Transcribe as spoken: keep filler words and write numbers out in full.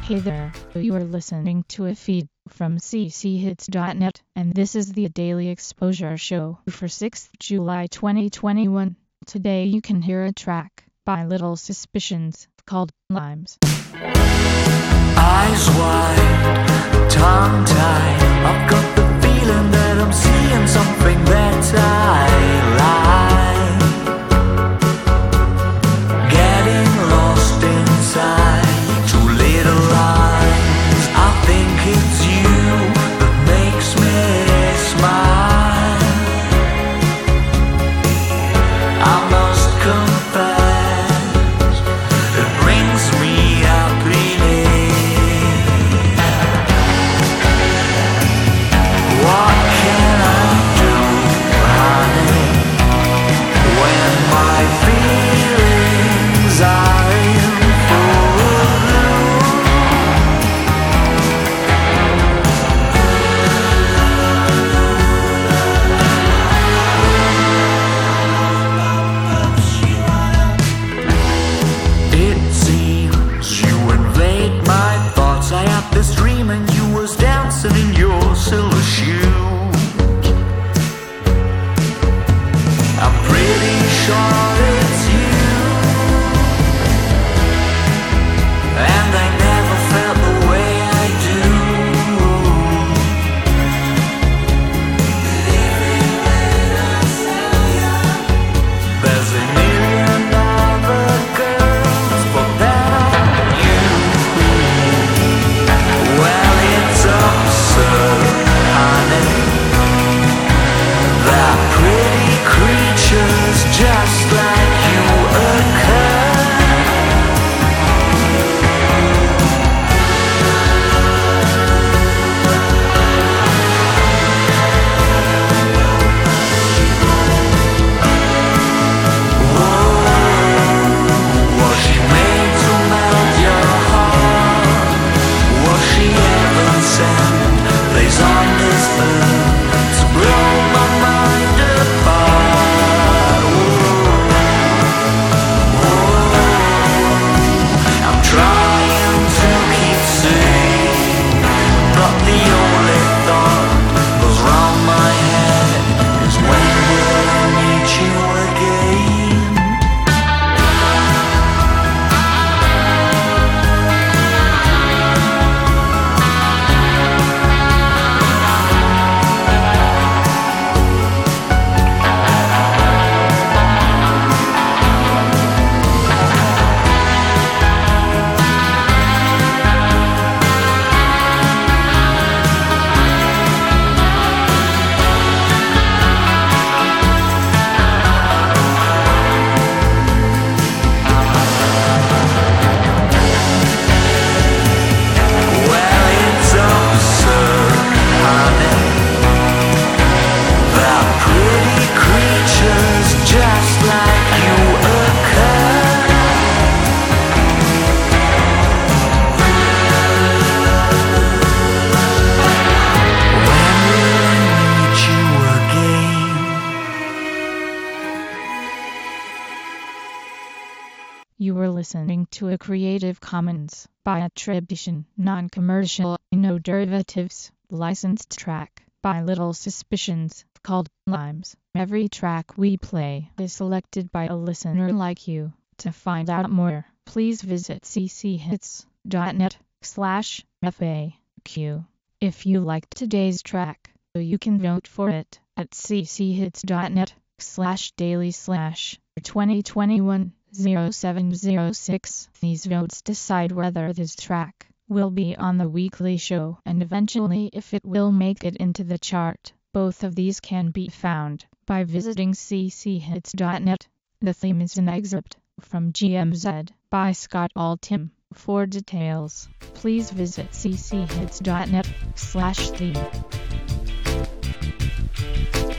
Hey there, you are listening to a feed from c c hits dot net, and this is the Daily Exposure Show for sixth of July twenty twenty-one. Today you can hear a track by Little Suspicions called Limes. Eyes wide, tongue tied, I've got the feeling that I'm seeing something that I like. Getting lost inside two little lines. I think it's you that makes me smile. I must confess, it brings me happiness. What can I do, honey, when my feelings are in full bloom? It seems you invade my thoughts. I had this dream and you was dancing in your silver shoes. I'm pretty sure it's you, and I never felt the way I do. There's a million other girls, but that aren't you. Well, it's absurd, honey. They're pretty creatures just like you occur. Was she made to melt your heart? Was she heaven sent, placed on this earth to blow my mind apart? I'm trying to keep sane, but the only thought goes round my head is when will I meet you again? Well, it's absurd, honey. They're pretty creatures just like you occur. When will I meet you again? You were listening to a Creative Commons by attribution, non-commercial, no derivatives, licensed track by Little Suspicions called Limes. Every track we play is selected by a listener like you. To find out more, please visit c c hits dot net slash F A Q. If you liked today's track, you can vote for it at c c hits dot net slash daily slash twenty twenty-one oh seven oh six. These votes decide whether this track will be on the weekly show and eventually if it will make it into the chart. Both of these can be found by visiting c c hits dot net. The theme is an excerpt from G M Z by Scott Altham. For details, please visit c c hits dot net slash theme.